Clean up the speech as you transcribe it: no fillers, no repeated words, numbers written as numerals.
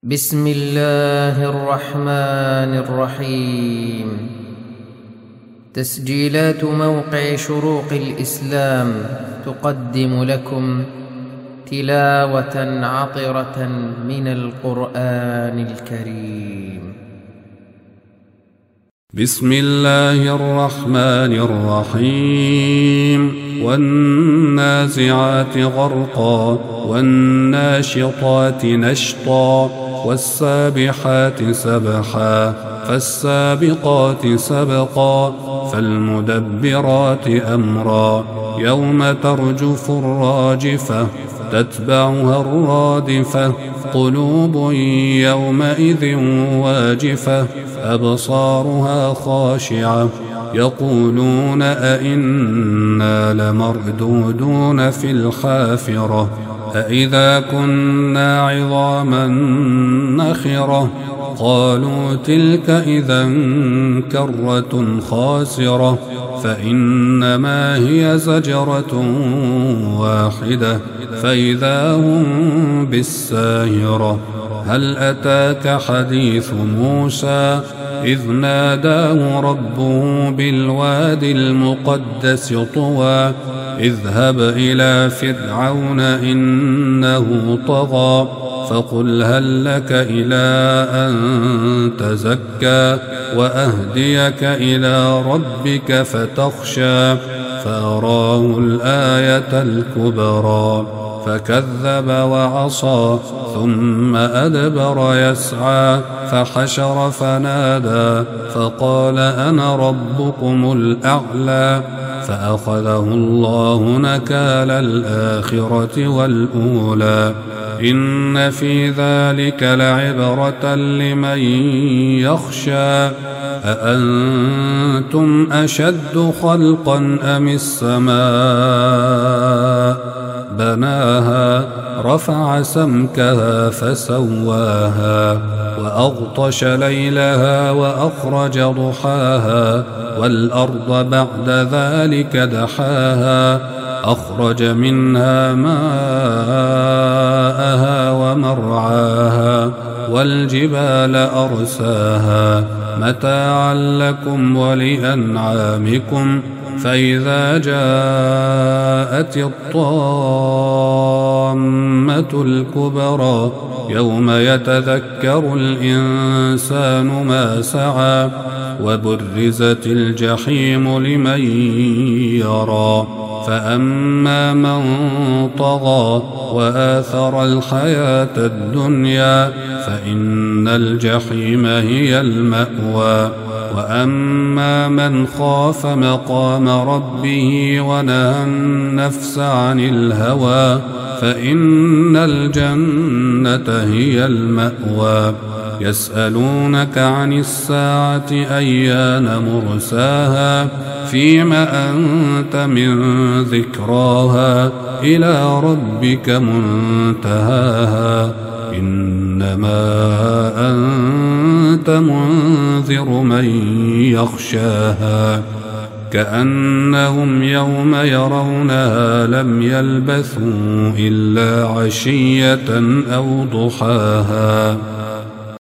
بسم الله الرحمن الرحيم. تسجيلات موقع شروق الإسلام تقدم لكم تلاوة عطرة من القرآن الكريم. بسم الله الرحمن الرحيم. والنازعات غرقا والناشطات نشطا والسابحات سبحا فالسابقات سبقا فالمدبرات أمرا يوم ترجف الراجفة تتبعها الرادفة قلوب يومئذ واجفة أبصارها خاشعة يقولون أئنا لمردودون في الحافرة أئذا كنا عظاما نخرة قالوا تلك إذا كرة خاسرة فإنما هي زجرة واحدة فإذا هم بالساهرة هل أتاك حديث موسى إذ ناداه ربه بالوادي المقدس طوى اذهب إلى فرعون إنه طغى فقل هل لك إلى أن تزكى وأهديك إلى ربك فتخشى فأراه الآية الكبرى فكذب وعصى ثم أدبر يسعى فحشر فنادى فقال أنا ربكم الأعلى فأخذه الله نكال الآخرة والأولى إن في ذلك لعبرة لمن يخشى أأنتم أشد خلقا أم السماء بناها رفع سمكها فسواها وأغطش ليلها وأخرج ضحاها والأرض بعد ذلك دحاها أخرج منها ماءها ومرعاها والجبال أرساها متاعا لكم ولأنعامكم فإذا جاءت الطامة الكبرى يوم يتذكر الإنسان ما سعى وبرزت الجحيم لمن يرى فأما من طغى وآثر الحياة الدنيا فإن الجحيم هي المأوى وأما من خاف مقام ربه ونهى النفس عن الهوى فإن الجنة هي المأوى يسألونك عن الساعة أيان مرساها فيم أنت من ذكراها إلى ربك منتهاها إنما أنت منذر من يخشاها كأنهم يوم يرونها لم يلبثوا إلا عشية أو ضحاها.